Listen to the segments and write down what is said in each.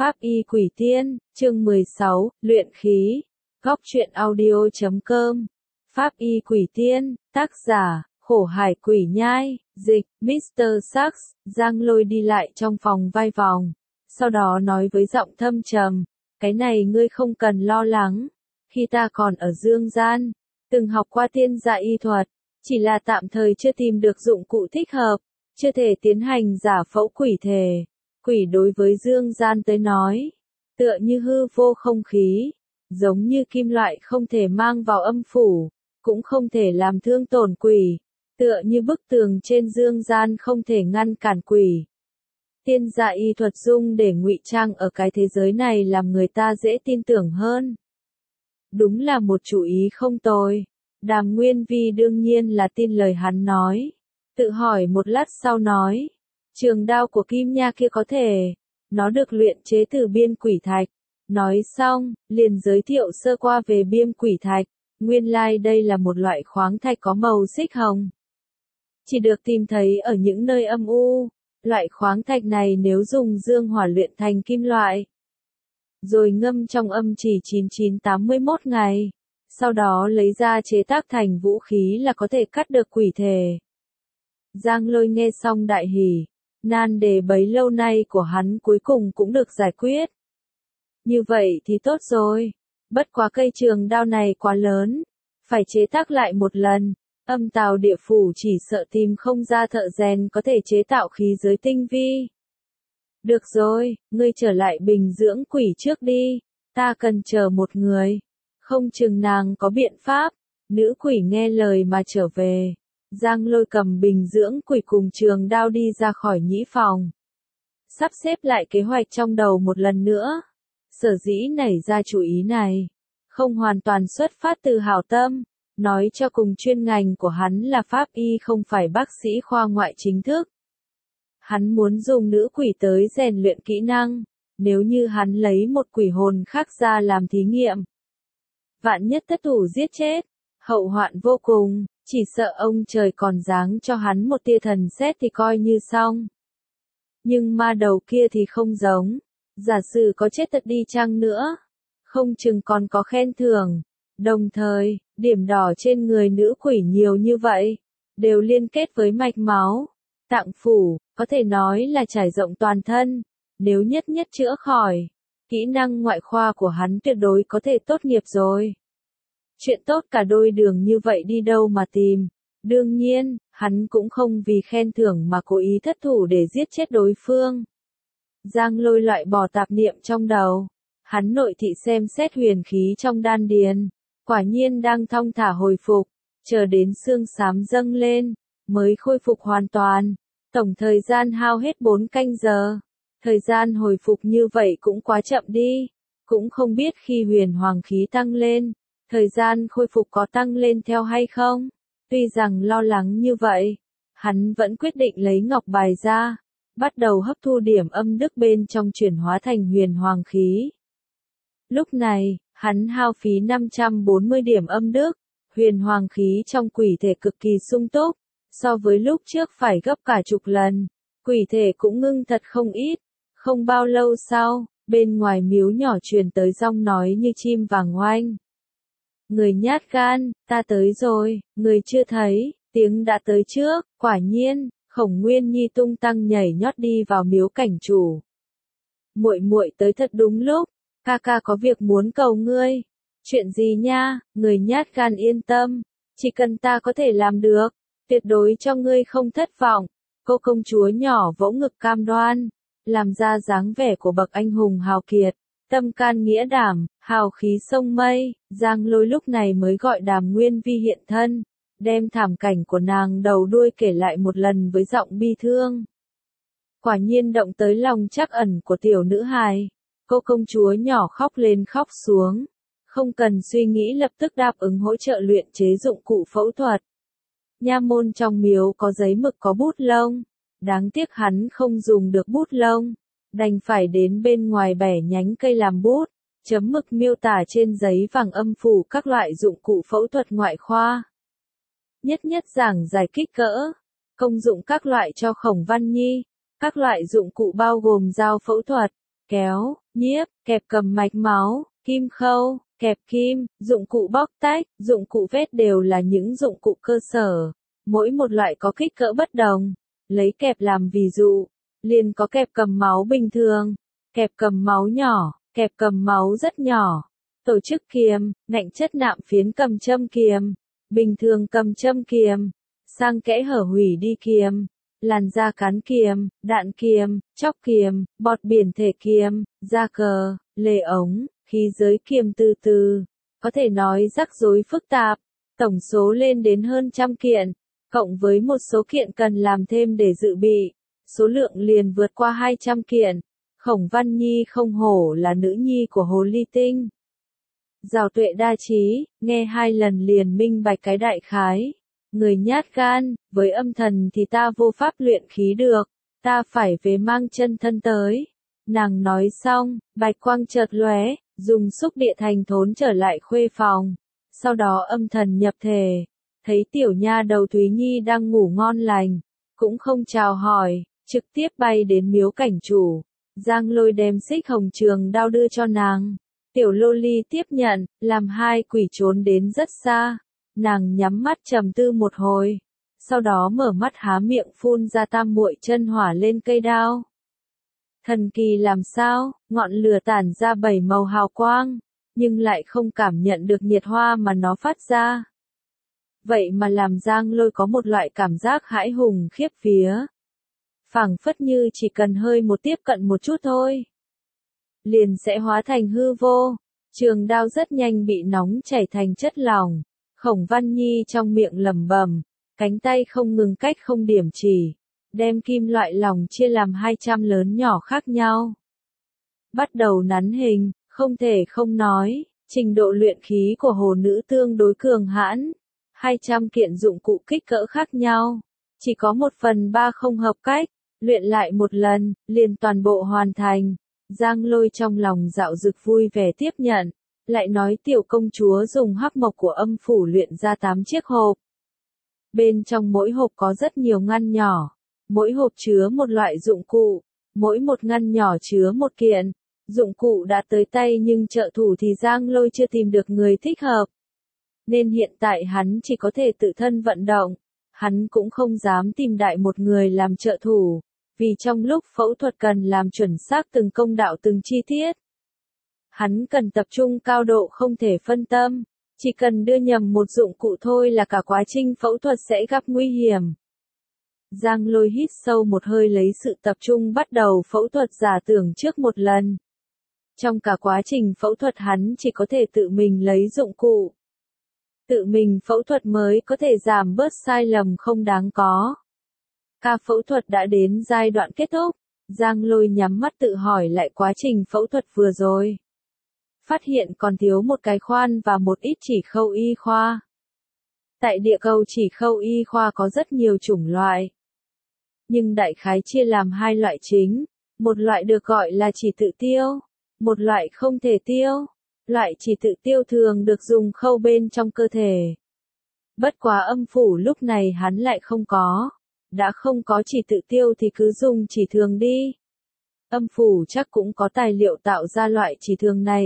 Pháp y quỷ tiên, chương 16, luyện khí. Góc truyện audio.com. Pháp y quỷ tiên, tác giả, Khổ Hải Quỷ Nhai, dịch, Mr. Sachs. Giang Lôi đi lại trong phòng vai vòng. Sau đó nói với giọng thâm trầm, cái này ngươi không cần lo lắng. Khi ta còn ở Dương Gian, từng học qua tiên gia y thuật, chỉ là tạm thời chưa tìm được dụng cụ thích hợp, chưa thể tiến hành giả phẫu quỷ thể. Quỷ đối với Dương Gian tới nói, tựa như hư vô không khí, giống như kim loại không thể mang vào âm phủ, cũng không thể làm thương tổn quỷ, tựa như bức tường trên Dương Gian không thể ngăn cản quỷ. Tiên gia y thuật dùng để ngụy trang ở cái thế giới này làm người ta dễ tin tưởng hơn. Đúng là một chủ ý không tồi. Đàm Nguyên Vi đương nhiên là tin lời hắn nói. Tự hỏi một lát sau nói, trường đao của Kim Nha kia có thể, nó được luyện chế từ biên quỷ thạch. Nói xong, liền giới thiệu sơ qua về biên quỷ thạch, nguyên lai đây là một loại khoáng thạch có màu xích hồng. Chỉ được tìm thấy ở những nơi âm u, loại khoáng thạch này nếu dùng dương hỏa luyện thành kim loại, rồi ngâm trong âm chỉ 9981 ngày, sau đó lấy ra chế tác thành vũ khí là có thể cắt được quỷ thể. Giang Lôi nghe xong đại hỉ, nan đề bấy lâu nay của hắn cuối cùng cũng được giải quyết. Như vậy thì tốt rồi, bất quá cây trường đao này quá lớn, phải chế tác lại một lần, âm tào địa phủ chỉ sợ tìm không ra thợ rèn có thể chế tạo khí giới tinh vi. Được rồi, ngươi trở lại bình dưỡng quỷ trước đi, ta cần chờ một người, không chừng nàng có biện pháp. Nữ quỷ nghe lời mà trở về. Giang Lôi cầm bình dưỡng quỷ cùng trường đao đi ra khỏi nhĩ phòng. Sắp xếp lại kế hoạch trong đầu một lần nữa. Sở dĩ nảy ra chủ ý này, không hoàn toàn xuất phát từ hảo tâm. Nói cho cùng chuyên ngành của hắn là pháp y không phải bác sĩ khoa ngoại chính thức. Hắn muốn dùng nữ quỷ tới rèn luyện kỹ năng, nếu như hắn lấy một quỷ hồn khác ra làm thí nghiệm. Vạn nhất thất thủ giết chết, hậu hoạn vô cùng, chỉ sợ ông trời còn giáng cho hắn một tia thần sét thì coi như xong. Nhưng ma đầu kia thì không giống, giả sử có chết thật đi chăng nữa, không chừng còn có khen thưởng. Đồng thời, điểm đỏ trên người nữ quỷ nhiều như vậy, đều liên kết với mạch máu, tạng phủ, có thể nói là trải rộng toàn thân, nếu nhất nhất chữa khỏi, kỹ năng ngoại khoa của hắn tuyệt đối có thể tốt nghiệp rồi. Chuyện tốt cả đôi đường như vậy đi đâu mà tìm, đương nhiên, hắn cũng không vì khen thưởng mà cố ý thất thủ để giết chết đối phương. Giang Lôi loại bỏ tạp niệm trong đầu, hắn nội thị xem xét huyền khí trong đan điền, quả nhiên đang thong thả hồi phục, chờ đến xương xám dâng lên, mới khôi phục hoàn toàn. Tổng thời gian hao hết 4 canh giờ. Thời gian hồi phục như vậy cũng quá chậm đi. Cũng không biết khi huyền hoàng khí tăng lên, thời gian khôi phục có tăng lên theo hay không. Tuy rằng lo lắng như vậy, hắn vẫn quyết định lấy ngọc bài ra, bắt đầu hấp thu điểm âm đức bên trong chuyển hóa thành huyền hoàng khí. Lúc này, hắn hao phí 540 điểm âm đức, huyền hoàng khí trong quỷ thể cực kỳ sung túc. So với lúc trước phải gấp cả chục lần, quỷ thể cũng ngưng thật không ít. Không bao lâu sau, bên ngoài miếu nhỏ truyền tới giọng nói như chim vàng oanh. Người nhát gan, ta tới rồi, người chưa thấy, tiếng đã tới trước. Quả nhiên, Khổng Nguyên Nhi tung tăng nhảy nhót đi vào miếu cảnh chủ. Muội muội tới thật đúng lúc, ca ca có việc muốn cầu ngươi. Chuyện gì nha, người nhát gan yên tâm, chỉ cần ta có thể làm được, tuyệt đối cho ngươi không thất vọng. Cô công chúa nhỏ vỗ ngực cam đoan, làm ra dáng vẻ của bậc anh hùng hào kiệt, tâm can nghĩa đảm, hào khí sông mây. Giang Lôi lúc này mới gọi Đàm Nguyên Vi hiện thân, đem thảm cảnh của nàng đầu đuôi kể lại một lần với giọng bi thương. Quả nhiên động tới lòng trắc ẩn của tiểu nữ hài, cô công chúa nhỏ khóc lên khóc xuống, không cần suy nghĩ lập tức đáp ứng hỗ trợ luyện chế dụng cụ phẫu thuật. Nha môn trong miếu có giấy mực có bút lông, đáng tiếc hắn không dùng được bút lông, đành phải đến bên ngoài bẻ nhánh cây làm bút, chấm mực miêu tả trên giấy vàng âm phủ các loại dụng cụ phẫu thuật ngoại khoa. Nhất nhất giảng giải kích cỡ, công dụng các loại cho Khổng Văn Nhi, các loại dụng cụ bao gồm dao phẫu thuật, kéo, nhiếp, kẹp cầm mạch máu, kim khâu, kẹp kim, dụng cụ bóc tách, dụng cụ vết đều là những dụng cụ cơ sở. Mỗi một loại có kích cỡ bất đồng. Lấy kẹp làm ví dụ, liền có kẹp cầm máu bình thường, kẹp cầm máu nhỏ, kẹp cầm máu rất nhỏ. Tổ chức kiềm, ngạnh chất nạm phiến cầm châm kiềm, bình thường cầm châm kiềm, sang kẽ hở hủy đi kiềm, làn da cán kiềm, đạn kiềm, chóc kiềm, bọt biển thể kiềm, da cờ, lề ống, khí giới kiềm từ từ. Có thể nói rắc rối phức tạp, tổng số lên đến hơn trăm kiện, cộng với một số kiện cần làm thêm để dự bị, số lượng liền vượt qua 200 kiện. Khổng Văn Nhi không hổ là nữ nhi của Hồ Ly Tinh. Giàu tuệ đa trí, nghe 2 lần liền minh bạch cái đại khái. Người nhát gan, với âm thần thì ta vô pháp luyện khí được, ta phải về mang chân thân tới. Nàng nói xong, bạch quang chợt lóe, dùng xúc địa thành thốn trở lại khuê phòng. Sau đó âm thần nhập thể, thấy tiểu nha đầu Thúy Nhi đang ngủ ngon lành, cũng không chào hỏi, trực tiếp bay đến miếu cảnh chủ. Giang Lôi đem xích hồng trường đao đưa cho nàng. Tiểu lô ly tiếp nhận, làm 2 quỷ trốn đến rất xa. Nàng nhắm mắt trầm tư một hồi, sau đó mở mắt há miệng phun ra tam muội chân hỏa lên cây đao. Thần kỳ làm sao, ngọn lửa tản ra 7 màu hào quang, nhưng lại không cảm nhận được nhiệt hoa mà nó phát ra. Vậy mà làm Giang Lôi có một loại cảm giác hãi hùng khiếp vía. Phảng phất như chỉ cần hơi một tiếp cận một chút thôi, liền sẽ hóa thành hư vô. Trường đao rất nhanh bị nóng chảy thành chất lỏng. Khổng Văn Nhi trong miệng lẩm bẩm, cánh tay không ngừng cách không điểm chỉ, đem kim loại lỏng chia làm 200 lớn nhỏ khác nhau. Bắt đầu nắn hình, không thể không nói, trình độ luyện khí của hồ nữ tương đối cường hãn. 200 kiện dụng cụ kích cỡ khác nhau, chỉ có 1/3 không hợp cách, luyện lại một lần, liền toàn bộ hoàn thành. Giang Lôi trong lòng dạo dực vui vẻ tiếp nhận, lại nói tiểu công chúa dùng hắc mộc của âm phủ luyện ra 8 chiếc hộp. Bên trong mỗi hộp có rất nhiều ngăn nhỏ, mỗi hộp chứa một loại dụng cụ, mỗi một ngăn nhỏ chứa một kiện. Dụng cụ đã tới tay nhưng trợ thủ thì Giang Lôi chưa tìm được người thích hợp. Nên hiện tại hắn chỉ có thể tự thân vận động, hắn cũng không dám tìm đại một người làm trợ thủ, vì trong lúc phẫu thuật cần làm chuẩn xác từng công đạo từng chi tiết. Hắn cần tập trung cao độ không thể phân tâm, chỉ cần đưa nhầm một dụng cụ thôi là cả quá trình phẫu thuật sẽ gặp nguy hiểm. Giang Lôi hít sâu một hơi lấy sự tập trung bắt đầu phẫu thuật giả tưởng trước một lần. Trong cả quá trình phẫu thuật hắn chỉ có thể tự mình lấy dụng cụ. Tự mình phẫu thuật mới có thể giảm bớt sai lầm không đáng có. Ca phẫu thuật đã đến giai đoạn kết thúc, Giang Lôi nhắm mắt tự hỏi lại quá trình phẫu thuật vừa rồi. Phát hiện còn thiếu một cái khoan và một ít chỉ khâu y khoa. Tại địa cầu chỉ khâu y khoa có rất nhiều chủng loại, nhưng đại khái chia làm 2 loại chính, một loại được gọi là chỉ tự tiêu, một loại không thể tiêu. Loại chỉ tự tiêu thường được dùng khâu bên trong cơ thể. Bất quá âm phủ lúc này hắn lại không có. Đã không có chỉ tự tiêu thì cứ dùng chỉ thường đi. Âm phủ chắc cũng có tài liệu tạo ra loại chỉ thường này,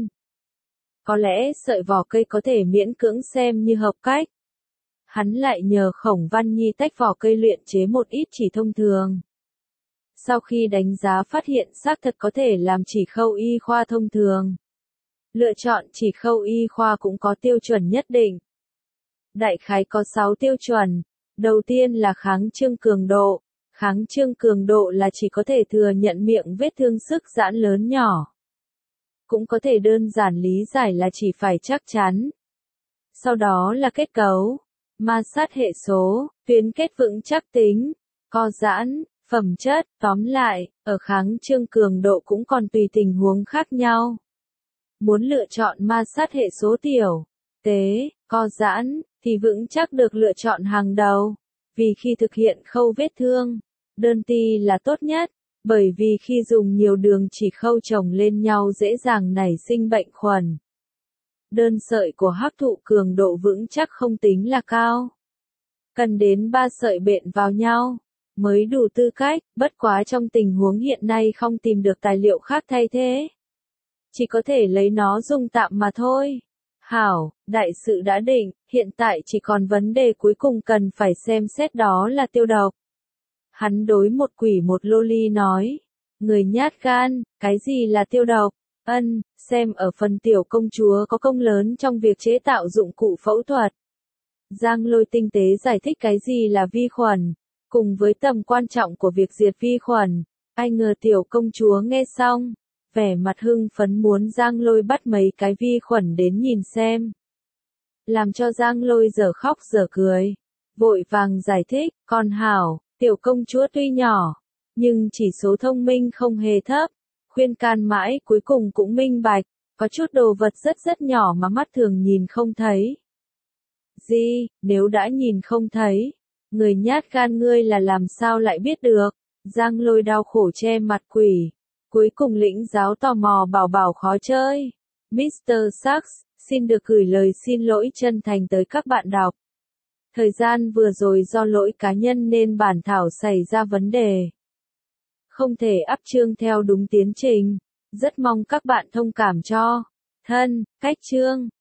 có lẽ sợi vỏ cây có thể miễn cưỡng xem như hợp cách. Hắn lại nhờ Khổng Văn Nhi tách vỏ cây luyện chế một ít chỉ thông thường. Sau khi đánh giá phát hiện xác thật có thể làm chỉ khâu y khoa thông thường. Lựa chọn chỉ khâu y khoa cũng có tiêu chuẩn nhất định. Đại khái có 6 tiêu chuẩn. Đầu tiên là kháng trương cường độ. Kháng trương cường độ là chỉ có thể thừa nhận miệng vết thương sức giãn lớn nhỏ. Cũng có thể đơn giản lý giải là chỉ phải chắc chắn. Sau đó là kết cấu, ma sát hệ số, tuyến kết vững chắc tính, co giãn, phẩm chất. Tóm lại, ở kháng trương cường độ cũng còn tùy tình huống khác nhau. Muốn lựa chọn ma sát hệ số tiểu, tế, co giãn, thì vững chắc được lựa chọn hàng đầu. Vì khi thực hiện khâu vết thương, đơn ti là tốt nhất, bởi vì khi dùng nhiều đường chỉ khâu chồng lên nhau dễ dàng nảy sinh bệnh khuẩn. Đơn sợi của hắc thụ cường độ vững chắc không tính là cao. Cần đến 3 sợi bện vào nhau, mới đủ tư cách, bất quá trong tình huống hiện nay không tìm được tài liệu khác thay thế. chỉ có thể lấy nó dùng tạm mà thôi. Hảo, đại sự đã định, hiện tại chỉ còn vấn đề cuối cùng cần phải xem xét đó là tiêu độc. Hắn đối một quỷ một loli nói. Người nhát gan, cái gì là tiêu độc? Xem ở phần tiểu công chúa có công lớn trong việc chế tạo dụng cụ phẫu thuật. Giang Lôi tinh tế giải thích cái gì là vi khuẩn, cùng với tầm quan trọng của việc diệt vi khuẩn. Ai ngờ tiểu công chúa nghe xong, vẻ mặt hưng phấn muốn Giang Lôi bắt mấy cái vi khuẩn đến nhìn xem. Làm cho Giang Lôi dở khóc dở cười. Vội vàng giải thích, con hảo, tiểu công chúa tuy nhỏ, nhưng chỉ số thông minh không hề thấp. Khuyên can mãi cuối cùng cũng minh bạch, có chút đồ vật rất rất nhỏ mà mắt thường nhìn không thấy. Gì, nếu đã nhìn không thấy, người nhát gan ngươi là làm sao lại biết được? Giang Lôi đau khổ che mặt quỷ. Cuối cùng lĩnh giáo tò mò bảo bảo khó chơi. Mr. Sachs, xin được gửi lời xin lỗi chân thành tới các bạn đọc. Thời gian vừa rồi do lỗi cá nhân nên bản thảo xảy ra vấn đề. Không thể up chương theo đúng tiến trình. Rất mong các bạn thông cảm cho. Thân, cách chương.